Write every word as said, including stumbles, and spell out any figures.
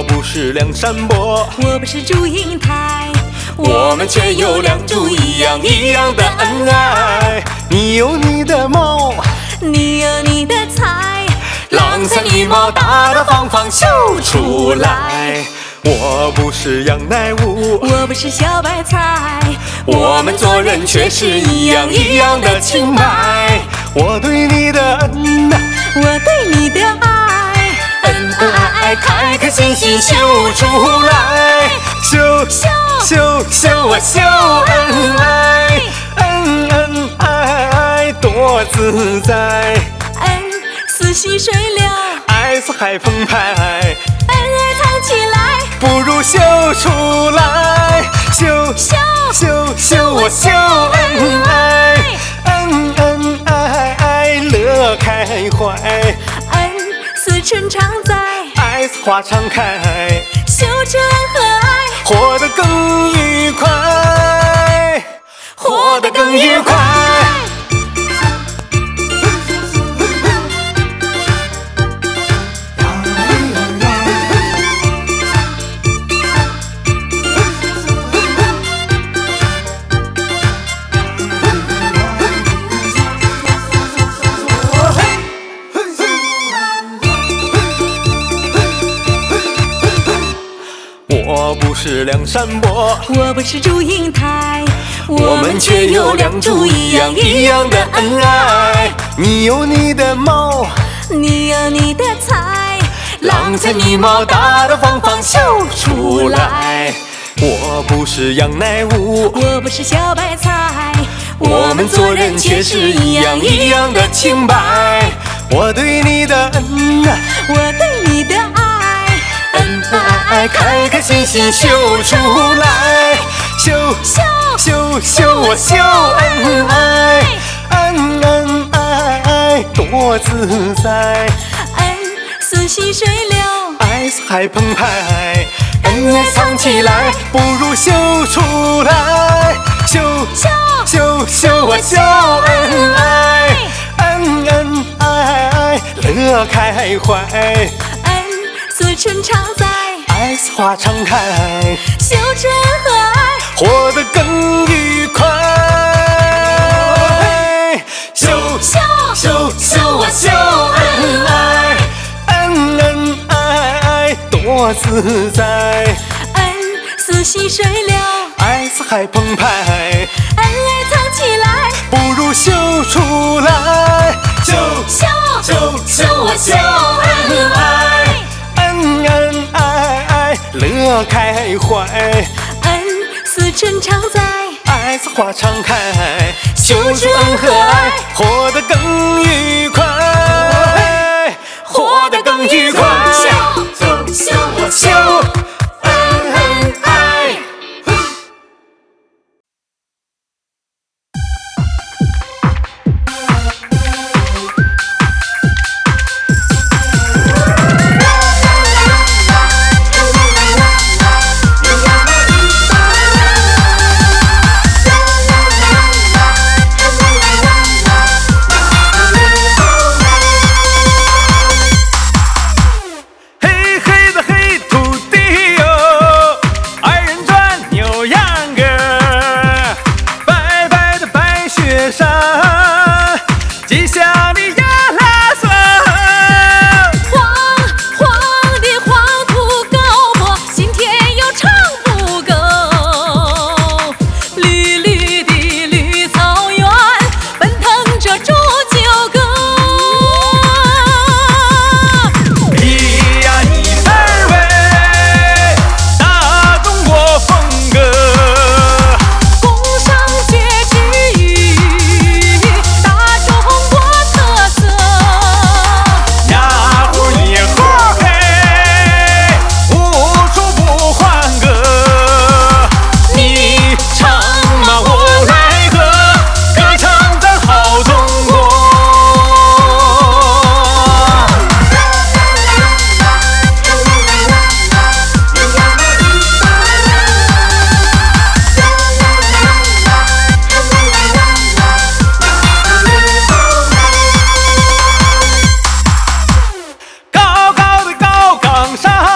不是梁山伯， 我不是祝英台， 我们却有两株一样一样的恩爱。你有你的猫， 你有你的财， 郎才女貌大大方方秀出来。我不是杨乃武， 我不是小白菜， 我们做人却是一样一样的清白。我对你的恩， 我对你的爱， 恩恩爱爱开开心心秀出来。秀秀秀秀啊秀恩爱，恩恩爱爱多自在， 恩似细水流， 爱似海澎湃， 恩爱藏起来， 不如秀出来。秀秀秀秀啊秀恩爱，恩恩爱爱乐开怀， 恩似春常在， 爱似花常开， 秀着恩和爱， 活得更愉快，活得更愉快。我不是梁山伯， 我不是祝英台， 我们却有两株一样一样的恩爱。你有你的猫， 你有你的财， 郎才女貌大大方方秀出来。我不是杨乃武， 我不是小白菜， 我们做人却是一样一样的清白。我对你的恩， 我对你的爱， 恩恩爱爱开开心心秀出来。秀秀秀秀啊秀恩爱，恩恩爱爱多自在， 恩似细水流， 爱似海澎湃，恩爱藏起来，不如秀出来。秀秀秀秀啊秀恩爱，恩恩爱爱乐开怀， 恩似春常在， 爱似花常开， 秀着恩和爱， 活得更愉快。秀秀秀秀啊秀恩爱，恩恩爱爱多自在， 恩似细水流， 爱似海澎湃， 恩爱藏起来， 不如秀出来。秀秀秀秀啊秀恩爱，恩恩爱爱乐开怀， 恩似春常在， 爱似花常开，秀出恩和爱，活得更愉快，活得更愉快。 秀秀我秀恩恩爱。上